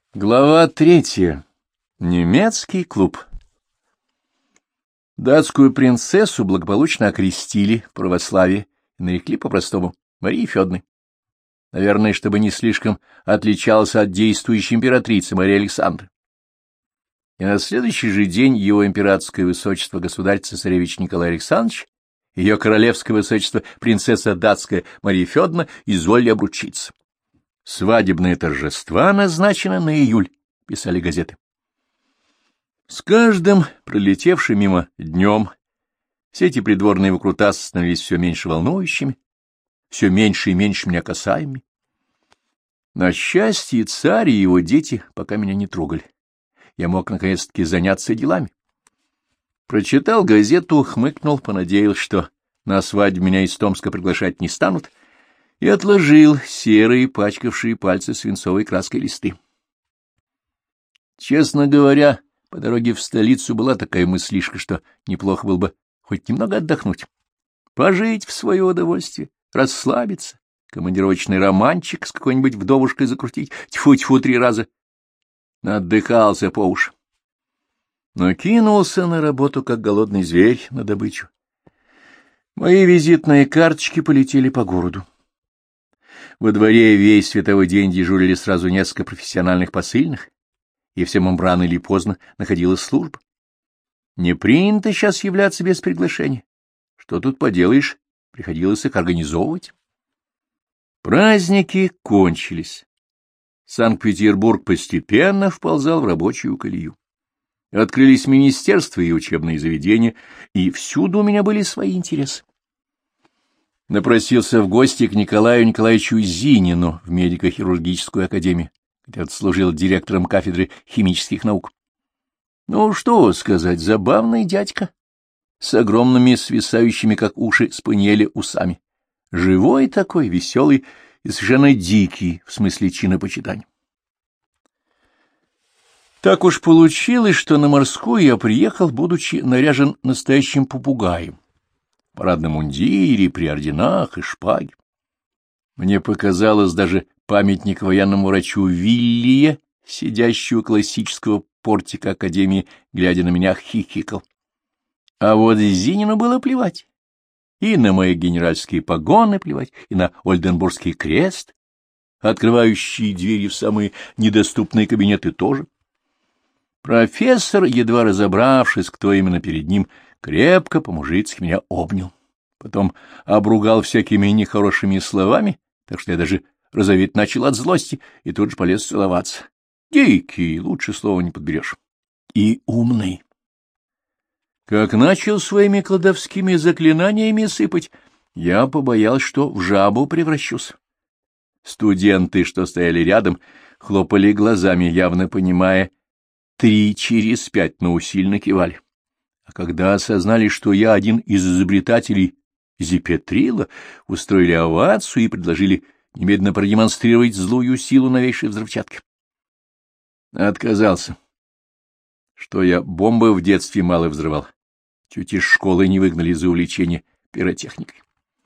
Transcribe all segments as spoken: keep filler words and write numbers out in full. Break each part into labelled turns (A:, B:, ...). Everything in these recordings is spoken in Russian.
A: Глава третья. Немецкий клуб. Датскую принцессу благополучно окрестили в православии и нарекли по-простому Марии Федоровной. Наверное, чтобы не слишком отличалась от действующей императрицы Марии Александры. И на следующий же день его императорское высочество государь-цесаревич Николай Александрович и ее королевское высочество принцесса датская Мария Федоровна изволили обручиться. Свадебные торжества назначены на июль, писали газеты. С каждым пролетевшим мимо днем все эти придворные выкрутасы становились все меньше волнующими, все меньше и меньше меня касаемыми. На счастье, царь и его дети пока меня не трогали. Я мог наконец-таки заняться делами. Прочитал газету, хмыкнул, понадеялся, что на свадьбу меня из Томска приглашать не станут, и отложил серые, пачкавшие пальцы свинцовой краской листы. Честно говоря, по дороге в столицу была такая мыслишка, что неплохо было бы хоть немного отдохнуть, пожить в свое удовольствие, расслабиться, командировочный романчик с какой-нибудь вдовушкой закрутить, тьфу-тьфу три раза. Отдыхался по уши. Но кинулся на работу, как голодный зверь, на добычу. Мои визитные карточки полетели по городу. Во дворе весь световой день дежурили сразу несколько профессиональных посыльных, и всем им рано или поздно находилась служба. Не принято сейчас являться без приглашения. Что тут поделаешь, приходилось их организовывать. Праздники кончились. Санкт-Петербург постепенно вползал в рабочую колею. Открылись министерства и учебные заведения, и всюду у меня были свои интересы. Напросился в гости к Николаю Николаевичу Зинину в медико-хирургическую академию, где он служил директором кафедры химических наук. Ну, что сказать, забавный дядька, с огромными свисающими, как уши спаниеля, усами. Живой такой, веселый и совершенно дикий, в смысле чинопочитания. Так уж получилось, что на морскую я приехал, будучи наряжен настоящим попугаем. В парадном мундире, при орденах и шпаге. Мне показалось даже памятник военному врачу Виллия, сидящий у классического портика Академии, глядя на меня, хихикал. А вот Зинину было плевать. И на мои генеральские погоны плевать, и на Ольденбургский крест, открывающий двери в самые недоступные кабинеты тоже. Профессор, едва разобравшись, кто именно перед ним, крепко по-мужицки меня обнял. Потом обругал всякими нехорошими словами, так что я даже розоветь начал от злости и тут же полез целоваться. Дикий, лучше слова не подберешь. И умный. Как начал своими кладовскими заклинаниями сыпать, я побоялся, что в жабу превращусь. Студенты, что стояли рядом, хлопали глазами, явно понимая, три через пять, но усиленно кивали. А когда осознали, что я один из изобретателей зипетрила, устроили овацию и предложили немедленно продемонстрировать злую силу новейшей взрывчатки. Отказался. Что я бомбы в детстве мало взрывал. Чуть из школы не выгнали за увлечение пиротехникой.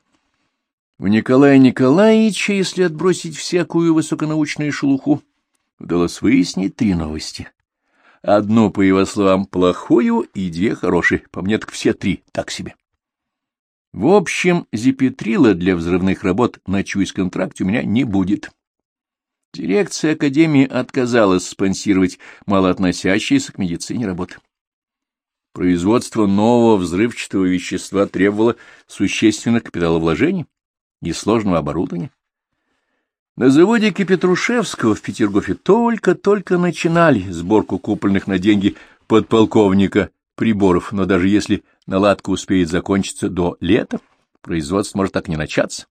A: У Николая Николаевича, если отбросить всякую высоконаучную шелуху, удалось выяснить три новости. Одну, по его словам, плохую, и две хорошие. По мне так все три так себе. В общем, зипетрила для взрывных работ на чуйском тракте у меня не будет. Дирекция Академии отказалась спонсировать малоотносящиеся к медицине работы. Производство нового взрывчатого вещества требовало существенных капиталовложений и сложного оборудования. На заводе Кипетрушевского в Петергофе только-только начинали сборку купленных на деньги подполковника приборов, но даже если наладка успеет закончиться до лета, производство может так не начаться.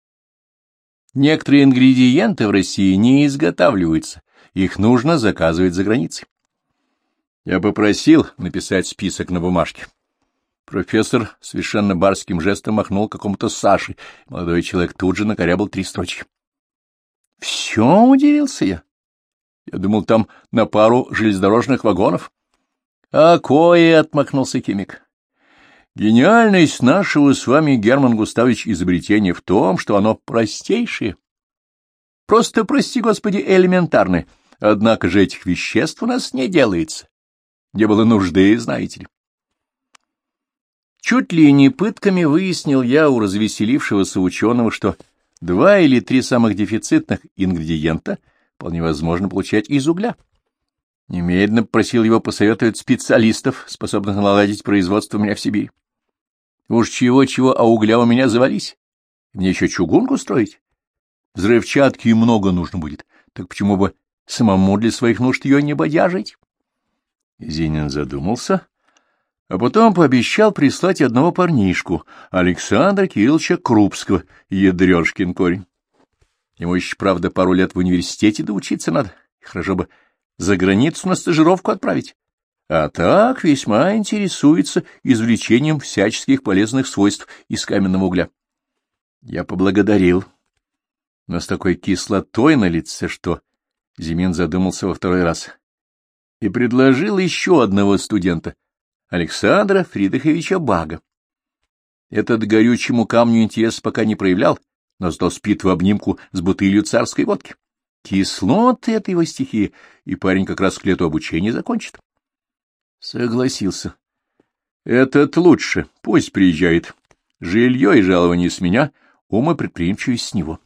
A: Некоторые ингредиенты в России не изготавливаются, их нужно заказывать за границей. Я попросил написать список на бумажке. Профессор совершенно барским жестом махнул какому-то Саше, молодой человек тут же накорябал три строчки. Все, удивился я. Я думал, там на пару железнодорожных вагонов. А кое, — отмахнулся химик. Гениальность нашего с вами, Герман Густавович, изобретения в том, что оно простейшее. Просто, прости господи, элементарное. Однако же этих веществ у нас не делается. Не было нужды, знаете ли. Чуть ли не пытками выяснил я у развеселившегося ученого, что два или три самых дефицитных ингредиента вполне возможно получать из угля. Немедленно просил его посоветовать специалистов, способных наладить производство у меня в Сибири. Уж чего-чего, а угля у меня завались. Мне еще чугунку строить. Взрывчатки много нужно будет, так почему бы самому для своих нужд ее не бодяжить? Зинин задумался, а потом пообещал прислать одного парнишку, Александра Кирилловича Крупского, ядрёшкин корень. Ему еще, правда, пару лет в университете доучиться надо, хорошо бы за границу на стажировку отправить. А так весьма интересуется извлечением всяческих полезных свойств из каменного угля. Я поблагодарил, но с такой кислотой на лице, что Зимин задумался во второй раз, и предложил еще одного студента, Александра Фридриховича Бага. Этот горючему камню интерес пока не проявлял, но зато спит в обнимку с бутылью царской водки. Кислоты — это его стихия, и парень как раз к лету обучения закончит. Согласился. Этот лучше, пусть приезжает. Жилье и жалование с меня, ум и предприимчивость с него.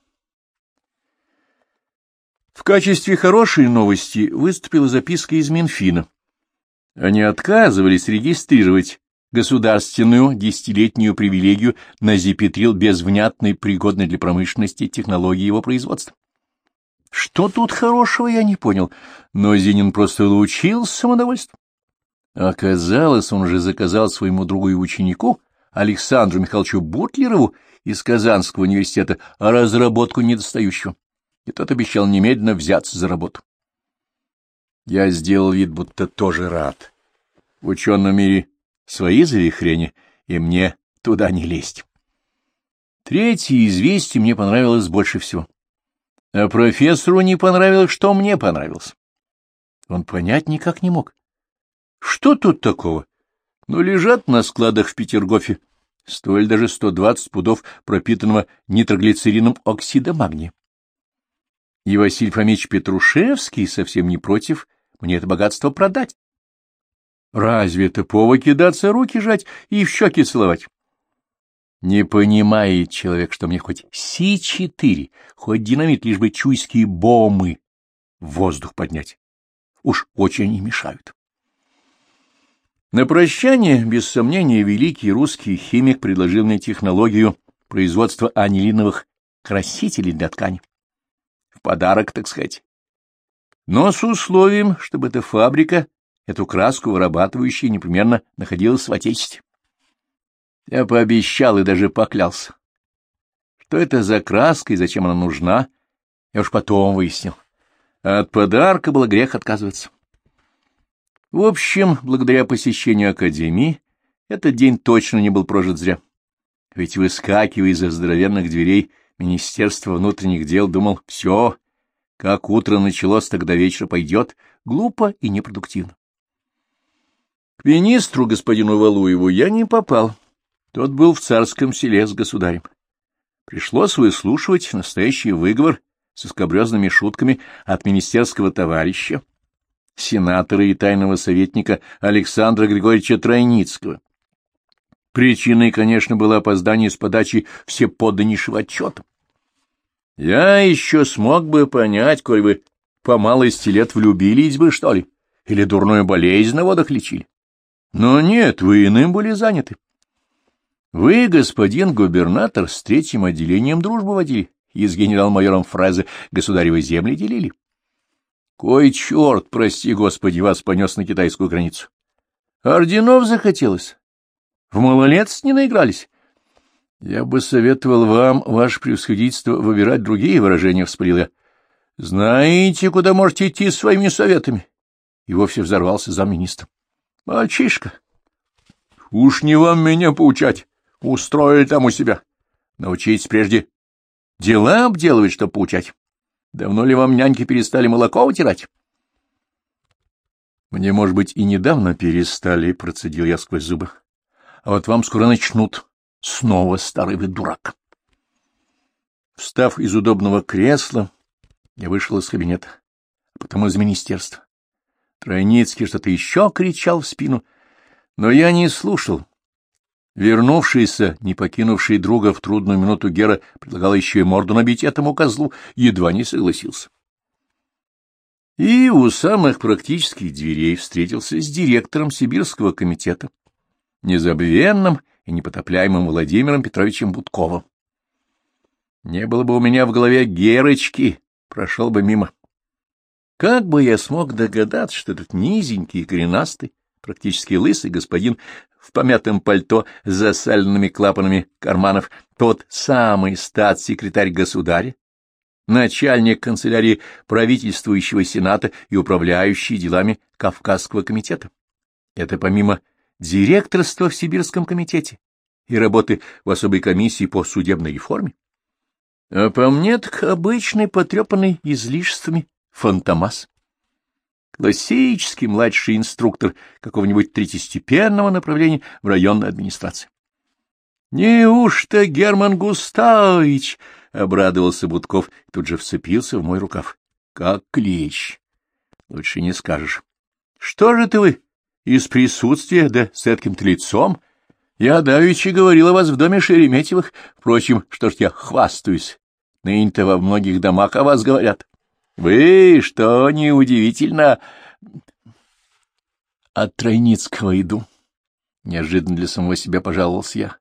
A: В качестве хорошей новости выступила записка из Минфина. Они отказывались регистрировать государственную десятилетнюю привилегию на зипетрил без внятной, пригодной для промышленности технологии его производства. Что тут хорошего, я не понял, но Зинин просто научился самодовольству. Оказалось, он же заказал своему другу и ученику, Александру Михайловичу Бутлерову из Казанского университета, разработку недостающего, и тот обещал немедленно взяться за работу. Я сделал вид, будто тоже рад. В ученом мире свои завихрения, и мне туда не лезть. Третье известие мне понравилось больше всего. А профессору не понравилось, что мне понравилось. Он понять никак не мог. Что тут такого? Ну, лежат на складах в Петергофе, стоили даже сто двадцать пудов пропитанного нитроглицерином оксида магния. И Василий Фомич Петрушевский совсем не против мне это богатство продать. Разве это повод кидаться, руки жать и в щеки целовать? Не понимает человек, что мне хоть Си четыре, хоть динамит, лишь бы чуйские бомбы в воздух поднять. Уж очень не мешают. На прощание, без сомнения, великий русский химик предложил мне технологию производства анилиновых красителей для ткани. В подарок, так сказать. Но с условием, чтобы эта фабрика, эту краску вырабатывающая, непременно находилась в Отечестве. Я пообещал и даже поклялся. Что это за краска и зачем она нужна, я уж потом выяснил. А от подарка было грех отказываться. В общем, благодаря посещению академии, этот день точно не был прожит зря. Ведь, выскакивая из-за здоровенных дверей Министерства внутренних дел, думал, все, как утро началось, тогда вечер пойдет, глупо и непродуктивно. К министру, господину Валуеву, я не попал. Тот был в Царском селе с государем. Пришлось выслушивать настоящий выговор со скабрезными шутками от министерского товарища, сенатора и тайного советника Александра Григорьевича Тройницкого. Причиной, конечно, было опоздание с подачи всеподданнейшего отчета. Я еще смог бы понять, коль вы по малости лет влюбились бы, что ли, или дурную болезнь на водах лечили. Но нет, вы иным были заняты. Вы, господин губернатор, с третьим отделением дружбу водили и с генерал-майором Фразе государевы земли делили. Кой черт, прости господи, вас понес на китайскую границу. Орденов захотелось. В малолетств не наигрались. Я бы советовал вам, ваше превосходительство, выбирать другие выражения, — вспылил я. Знаете, куда можете идти своими советами? И вовсе взорвался замминистра. Мальчишка, уж не вам меня поучать. Устроили там у себя. Научитесь прежде дела обделывать, чтоб поучать. Давно ли вам няньки перестали молоко утирать? Мне, может быть, и недавно перестали, — процедил я сквозь зубы. А вот вам скоро начнут. Снова старый вы дурак. Встав из удобного кресла, я вышел из кабинета. а потом из министерства. Тройницкий что-то еще кричал в спину, но я не слушал. Вернувшийся, не покинувший друга в трудную минуту Гера предлагал еще и морду набить этому козлу, едва не согласился. И у самых практических дверей встретился с директором Сибирского комитета, незабвенным и непотопляемым Владимиром Петровичем Будковым. Не было бы у меня в голове Герочки, прошел бы мимо. Как бы я смог догадаться, что этот низенький и коренастый, практически лысый господин в помятом пальто с засаленными клапанами карманов, тот самый статс-секретарь государя, начальник канцелярии правительствующего сената и управляющий делами Кавказского комитета. Это помимо директорства в Сибирском комитете и работы в особой комиссии по судебной реформе. А по мне так обычный, потрепанный излишествами фантомас. Классический младший инструктор какого-нибудь третьестепенного направления в районной администрации. — Неужто Герман Густавович? — обрадовался Будков и тут же вцепился в мой рукав. — Как клещ. Лучше не скажешь. — Что же ты вы из присутствия, да с этким-то лицом? Я давеча говорил о вас в доме Шереметьевых. Впрочем, что ж я хвастаюсь? Ныне-то во многих домах о вас говорят. Вы, что неудивительно... От Тройницкого иду. Неожиданно для самого себя пожаловался я.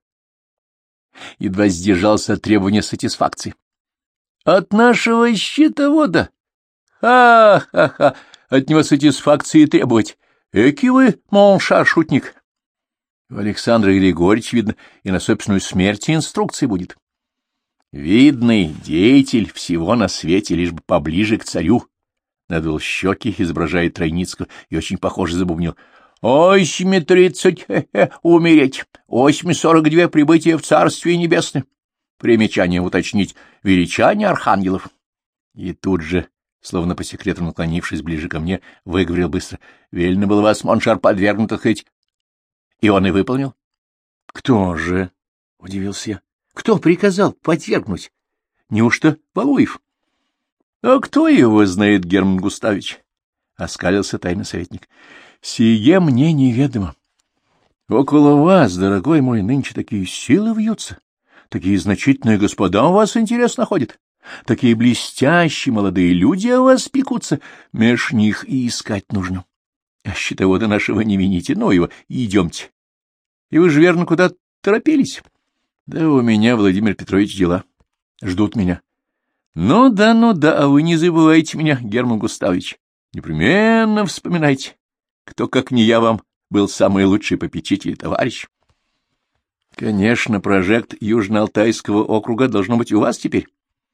A: Едва сдержался от требования сатисфакции. От нашего счетовода? Ха-ха-ха! От него сатисфакции требовать. Эки вы, моншар, шутник. У Александра Григорьевича, видно, и на собственную смерть инструкции будет. Видный деятель всего на свете, лишь бы поближе к царю. Надул щеки, изображая Тройницкого, и очень похоже забубнил. Осьми тридцать, хе-хе, умереть. Осьми сорок две, прибытие в Царствие Небесное. Примечание уточнить, величание архангелов. И тут же, словно по секрету наклонившись ближе ко мне, выговорил быстро. Велено было вас, моншар, подвергнуть, так сказать. И он и выполнил. — Кто же? — удивился я. — Кто приказал подвергнуть? Неужто Валуев? — А кто его знает, Герман Густавович? — оскалился тайный советник. — Сие мне неведомо. Около вас, дорогой мой, нынче такие силы вьются, такие значительные господа у вас интерес находят, такие блестящие молодые люди о вас пекутся, меж них и искать нужно. А счетовода нашего не вините, но его, идемте. И вы же верно куда торопились? Да у меня, Владимир Петрович, дела. Ждут меня. Ну да, ну да, а вы не забывайте меня, Герман Густавович. Непременно вспоминайте, кто, как не я, вам был самый лучший попечитель и товарищ. Конечно, прожект Южно-Алтайского округа должно быть у вас теперь.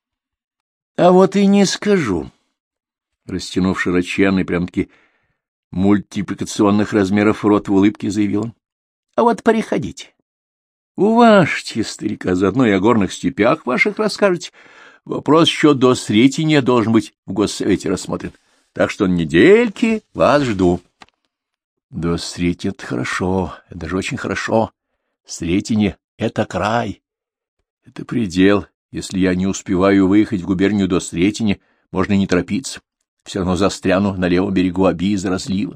A: А вот и не скажу. Растянув широченный, прям-таки мультипликационных размеров рот в улыбке, заявил он. А вот приходите. Уважьте старика, заодно и о горных степях ваших расскажете. Вопрос еще до Сретения должен быть в Госсовете рассмотрен. Так что недельки вас жду. До Сретения — это хорошо, это даже очень хорошо. Сретение — это край. Это предел. Если я не успеваю выехать в губернию до Сретения, можно и не торопиться. Все равно застряну на левом берегу Оби из-за разлива.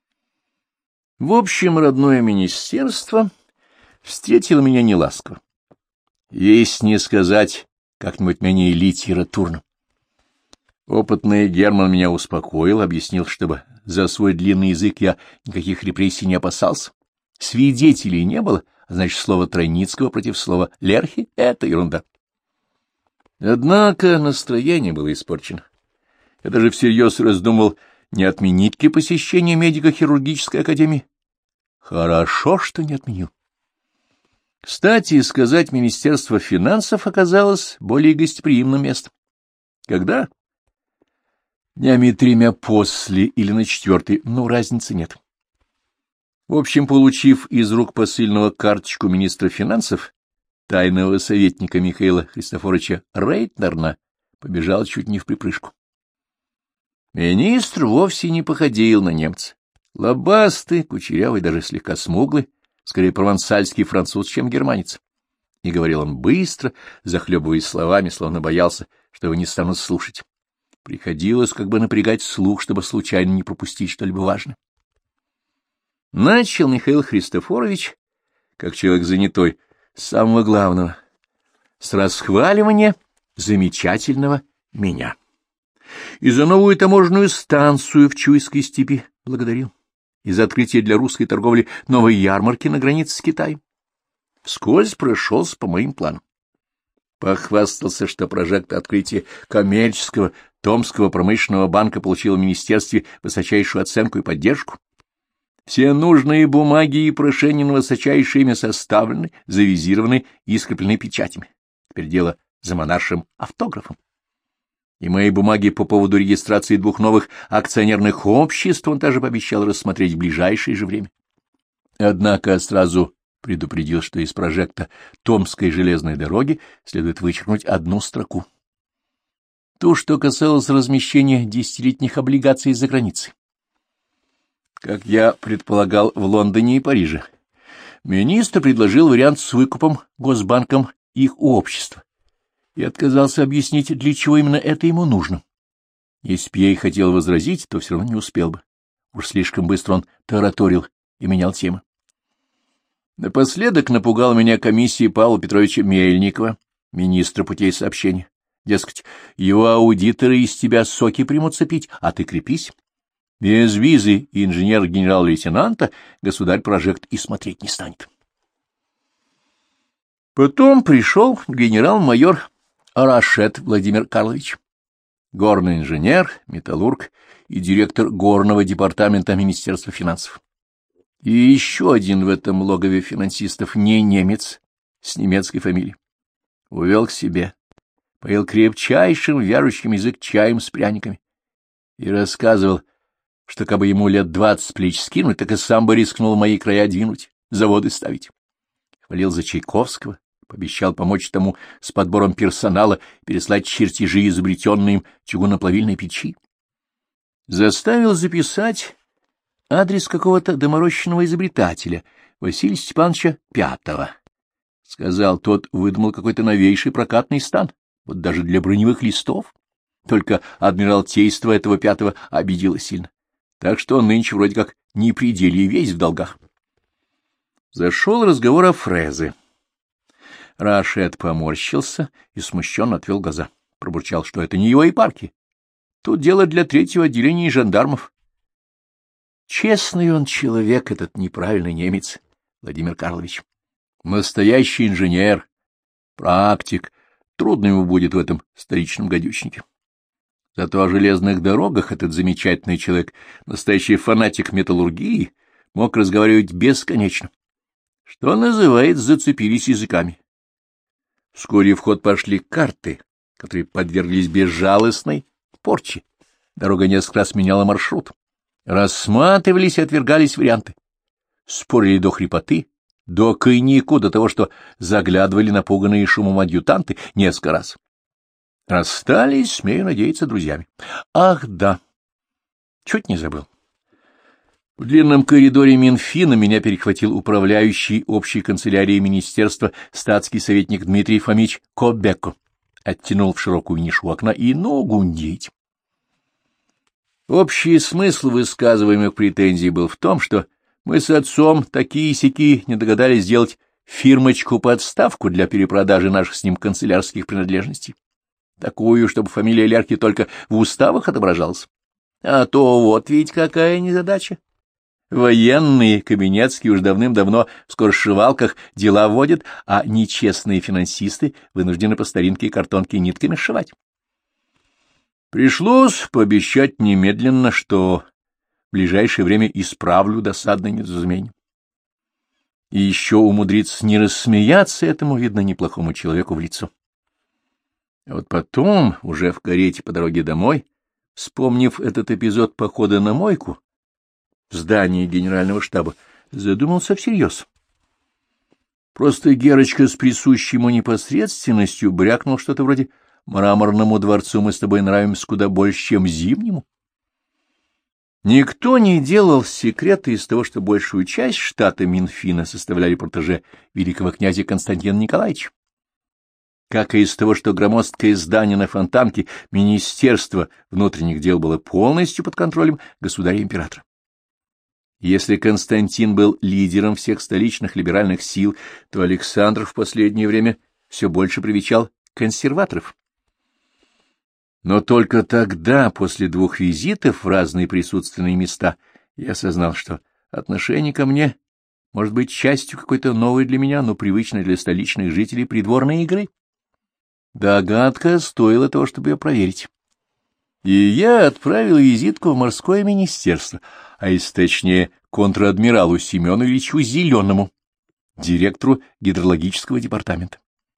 A: В общем, родное министерство встретило меня неласково. Есть не сказать, как-нибудь менее литературно. Опытный Герман меня успокоил, объяснил, чтобы за свой длинный язык я никаких репрессий не опасался. Свидетелей не было, а значит, слово Тройницкого против слова Лерхи — это ерунда. Однако настроение было испорчено. Я даже всерьез раздумал, не отменить ли посещение медико-хирургической академии. Хорошо, что не отменил. Кстати, сказать, Министерство финансов оказалось более гостеприимным местом. Когда? Днями тремя после или на четвертый, но разницы нет. В общем, получив из рук посыльного карточку министра финансов, тайного советника Михаила Христофоровича Рейтнерна, побежал чуть не в припрыжку. Министр вовсе не походил на немца. Лобастый, кучерявый, даже слегка смуглый, скорее провансальский француз, чем германец. И говорил он быстро, захлебываясь словами, словно боялся, что его не станут слушать. Приходилось как бы напрягать слух, чтобы случайно не пропустить что-либо важное. Начал Михаил Христофорович, как человек занятой, с самого главного, с расхваливания замечательного меня. И за новую таможенную станцию в Чуйской степи благодарил, и за открытие для русской торговли новой ярмарки на границе с Китаем. Вскользь прошелся по моим планам. Похвастался, что прожект открытия коммерческого Томского промышленного банка получил в министерстве высочайшую оценку и поддержку. Все нужные бумаги и прошения на высочайшее имя составлены, завизированы и скреплены печатями. Теперь дело за монаршим автографом. И мои бумаги по поводу регистрации двух новых акционерных обществ он также пообещал рассмотреть в ближайшее же время. Однако сразу предупредил, что из прожекта Томской железной дороги следует вычеркнуть одну строку. То, что касалось размещения десятилетних облигаций за границей. Как я предполагал в Лондоне и Париже, министр предложил вариант с выкупом Госбанком их общества и отказался объяснить, для чего именно это ему нужно. Если б я и хотел возразить, то все равно не успел бы. Уж слишком быстро он тараторил и менял темы. Напоследок напугал меня комиссия Павла Петровича Мельникова, министра путей сообщения. Дескать, его аудиторы из тебя соки примутся пить, а ты крепись. Без визы и инженер-генерал-лейтенанта государь прожект и смотреть не станет. Потом пришел генерал-майор Рашет Владимир Карлович, горный инженер, металлург и директор горного департамента Министерства финансов. И еще один в этом логове финансистов не немец с немецкой фамилией. Увел к себе, поел крепчайшим вяжущим язык чаем с пряниками и рассказывал, что кабы ему лет двадцать с плеч скинуть, так и сам бы рискнул мои края двинуть, заводы ставить. Хвалил за Чайковского, пообещал помочь тому с подбором персонала, переслать чертежи изобретенной им чугуноплавильной печи. Заставил записать адрес какого-то доморощенного изобретателя, Василия Степановича Пятого. Сказал, тот выдумал какой-то новейший прокатный стан, вот даже для броневых листов. Только адмиралтейство этого Пятого обидело сильно. Так что он нынче вроде как не при деле и весь в долгах. Зашел разговор о фрезе. Рашет поморщился и смущенно отвел глаза. Пробурчал, что это не его епархия. Тут дело для третьего отделения жандармов. Честный он человек, этот неправильный немец, Владимир Карлович. Настоящий инженер, практик. Трудно ему будет в этом столичном гадючнике. Зато о железных дорогах этот замечательный человек, настоящий фанатик металлургии, мог разговаривать бесконечно. Что называется, зацепились языками. Вскоре в ход пошли карты, которые подверглись безжалостной порче. Дорога несколько раз меняла маршрут. Рассматривались и отвергались варианты. Спорили до хрипоты, до кайнику, до того, что заглядывали напуганные шумом адъютанты несколько раз. Расстались, смею надеяться, друзьями. Ах, да, чуть не забыл. В длинном коридоре Минфина меня перехватил управляющий общей канцелярией министерства статский советник Дмитрий Фомич Кобеко, оттянул в широкую нишу окна и ну гундеть. Общий смысл высказываемых претензий был в том, что мы с отцом такие-сяки не догадались сделать фирмочку-подставку для перепродажи наших с ним канцелярских принадлежностей. Такую, чтобы фамилия Лерки только в уставах отображалась. А то вот ведь какая незадача. Военные, кабинетские уж давным-давно в скоросшивалках дела вводят, а нечестные финансисты вынуждены по старинке картонки нитками сшивать. Пришлось пообещать немедленно, что в ближайшее время исправлю досадное недоразумение. И еще умудриться не рассмеяться этому, видно, неплохому человеку в лицо. А вот потом, уже в карете по дороге домой, вспомнив этот эпизод похода на мойку в здании генерального штаба, задумался всерьез. Просто Герочка с присущей ему непосредственностью брякнул что-то вроде «Мраморному дворцу мы с тобой нравимся куда больше, чем Зимнему». Никто не делал секрета из того, что большую часть штата Минфина составляли протеже великого князя Константина Николаевича. как и из того, что громоздкое здание на Фонтанке Министерство внутренних дел было полностью под контролем государя-императора. Если Константин был лидером всех столичных либеральных сил, то Александр в последнее время все больше привечал консерваторов. Но только тогда, после двух визитов в разные присутственные места, я осознал, что отношение ко мне может быть частью какой-то новой для меня, но привычной для столичных жителей придворной игры. Догадка стоила того, чтобы ее проверить. И я отправил визитку в морское министерство, а если точнее контр-адмиралу Семену Ильичу Зеленому, директору гидрологического департамента.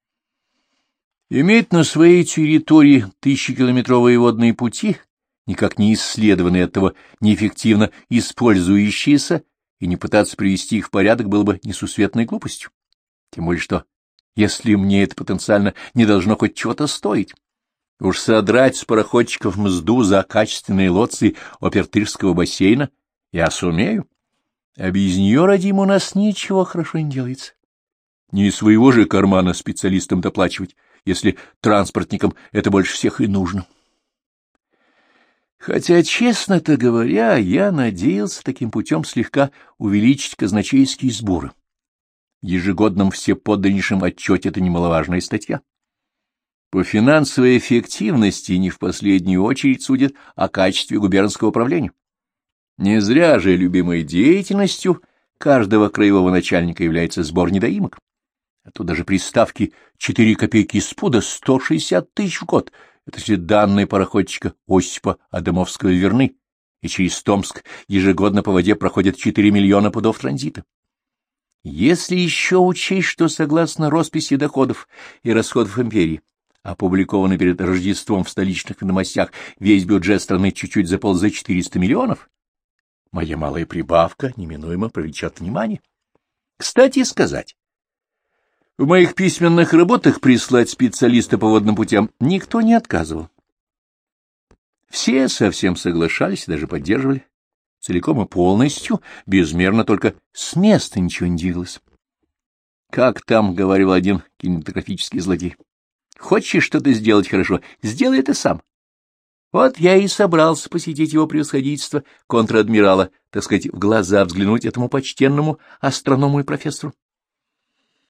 A: Иметь на своей территории тысячекилометровые водные пути, никак не исследованные, оттого неэффективно использующиеся, и не пытаться привести их в порядок было бы несусветной глупостью. Тем более что, если мне это потенциально не должно хоть чего-то стоить, уж содрать с пароходчиков мзду за качественные лодцы Опертышского бассейна я сумею, а без нее, родим, у нас ничего хорошо не делается. Не из своего же кармана специалистам доплачивать, если транспортникам это больше всех и нужно. Хотя, честно-то говоря, я надеялся таким путем слегка увеличить казначейские сборы. В ежегодном всеподданнейшем отчете это немаловажная статья. По финансовой эффективности не в последнюю очередь судят о качестве губернского управления. Не зря же любимой деятельностью каждого краевого начальника является сбор недоимок. А тут даже при ставке четыре копейки из пуда сто шестьдесят тысяч в год. Это все данные пароходчика Осипа Адамовского-Верны, и через Томск ежегодно по воде проходят четыре миллиона пудов транзита. Если еще учесть, что согласно росписи доходов и расходов империи, опубликованной перед Рождеством в столичных новостях, весь бюджет страны чуть-чуть заполз за четыреста миллионов, моя малая прибавка неминуемо привлечет внимание. Кстати сказать, в моих письменных работах прислать специалиста по водным путям никто не отказывал. Все совсем соглашались и даже поддерживали. Целиком и полностью, безмерно, только с места ничего не двигалось. Как там говорил один кинематографический злодей: «Хочешь что-то сделать хорошо, сделай это сам». Вот я и собрался посетить его превосходительство контр-адмирала, так сказать, в глаза взглянуть этому почтенному астроному и профессору.